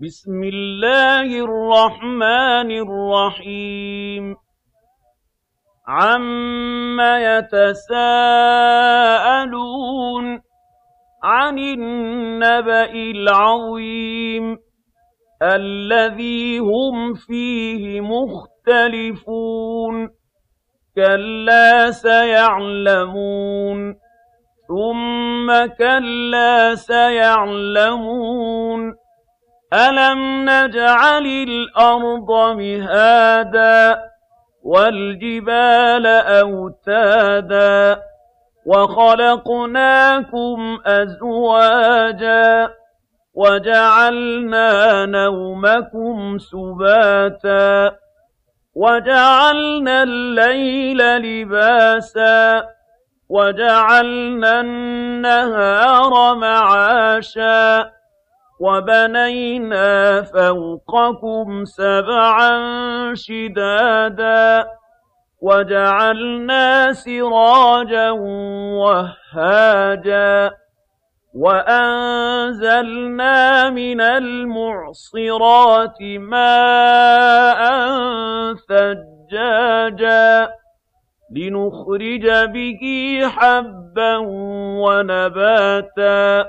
بسم الله الرحمن الرحيم عَمَّ يَتَسَاءَلُونَ عَنِ النَّبَإِ الْعَظِيمِ الَّذِي هُمْ فِيهِ مُخْتَلِفُونَ كَلَّا سَيَعْلَمُونَ ثُمَّ كَلَّا سَيَعْلَمُونَ أَلَمْ نَجْعَلِ الْأَرْضَ مِهَادًا وَالْجِبَالَ أَوْتَادًا وَخَلَقْنَاكُمْ أَزْوَاجًا وَجَعَلْنَا نَوْمَكُمْ سُبَاتًا وَجَعَلْنَا اللَّيْلَ لِبَاسًا وَجَعَلْنَا النَّهَارَ مَعَاشًا وَبَنَيْنَا فَوْقَكُمْ سَبْعًا شِدَادًا وَجَعَلْنَا سِرَاجًا وَهَّاجًا وَأَنزَلْنَا مِنَ الْمُعْصِرَاتِ مَاءً ثَجَّاجًا لِّنُخْرِجَ بِهِ حَبًّا وَنَبَاتًا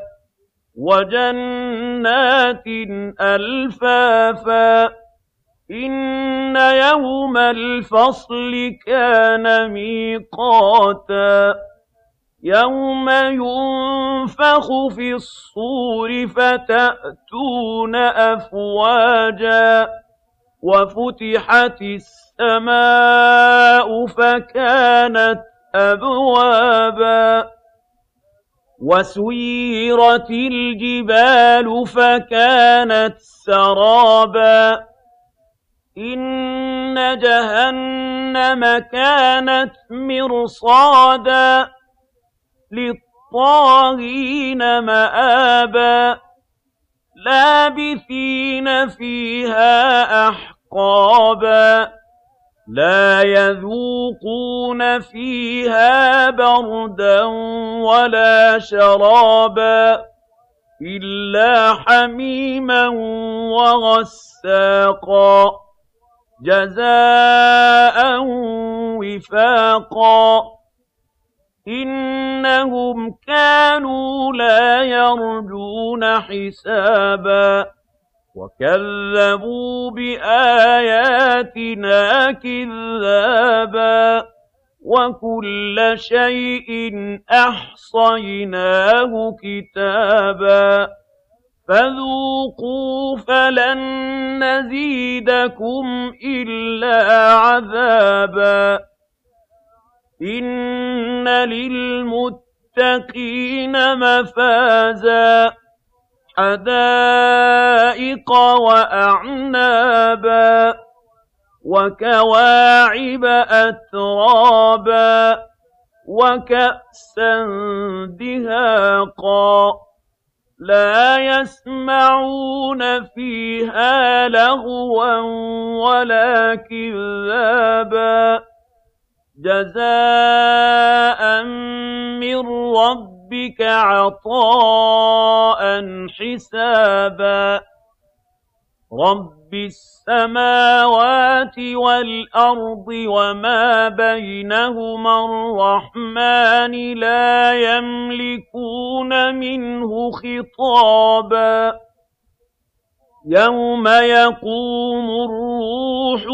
وَجَنَّاتٍ أَلْفَافًا إِنَّ يَوْمَ الْفَصْلِ كَانَ مِيقَاتًا يَوْمَ يُنفَخُ فِي الصُّورِ فَتَأْتُونَ أَفْوَاجًا وَفُتِحَتِ السَّمَاءُ فَكَانَتْ أَبْوَابًا وَسُيِّرَتِ الْجِبَالُ فَكَانَتْ سَرَابًا إِنَّ جَهَنَّمَ كَانَتْ مِرْصَادًا لِّلطَّاغِينَ مَآبًا لَّابِثِينَ فِيهَا أَحْقَابًا لَّا يَذُوقُونَ فِيهَا بَرْدًا وَلَا شَرَابًا إِلَّا حَمِيمًا وَغَسَّاقًا جَزَاءً وِفَاقًا إِنَّهُمْ كَانُوا لَا يَرْجُونَ حِسَابًا وَكَذَّبُوا بِآيَاتِنَا كِذَّابًا وَكُلَّ شَيْءٍ أَحْصَيْنَاهُ كِتَابًا فَذُوقُوا فَلَن نَّزِيدَكُمْ إِلَّا عَذَابًا إِنَّ لِلْمُتَّقِينَ مَفَازًا حَدَائِقَ وَأَعْنَابًا وَكَوَاعِبَ أَتْرَابًا وَكَأْسًا دِهَاقًا لَّا يَسْمَعُونَ فِيهَا لَغْوًا وَلَا كِذَّابًا جَزَاءً مِّن رَّبِّكَ عَطَاءً حِسَابًا رَّبِّ السَّمَاوَاتِ وَالْأَرْضِ وَمَا بَيْنَهُمَا الرَّحْمَٰنِ لَا يَمْلِكُونَ مِنْهُ خِطَابًا يَوْمَ يَقُومُ الرُّوحُ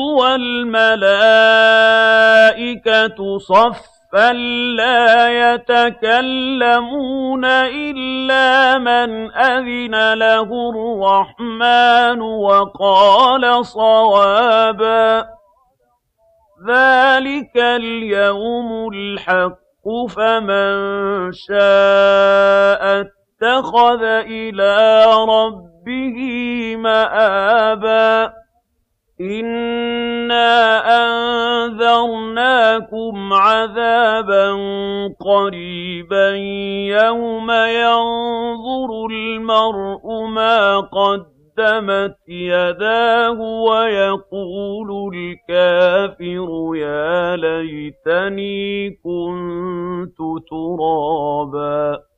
وَالْمَلَائِكَةُ صَفًّا لَّا يَتَكَلَّمُونَ إِلَّا مَنْ أَذِنَ لَهُ الرَّحْمَٰنُ وَقَالَ صَوَابًا ذَٰلِكَ الْيَوْمُ الْحَقُّ فَمَن شَاءَ اتَّخَذَ إِلَىٰ رَبِّهِ مَآبًا إِنَّا أَنذَرْنَاكُمْ عَذَابًا قَرِيبًا يَوْمَ يَنظُرُ الْمَرْءُ مَا قَدَّمَتْ يَدَاهُ وَيَقُولُ الْكَافِرُ يَا لَيْتَنِي كُنتُ تُرَابًا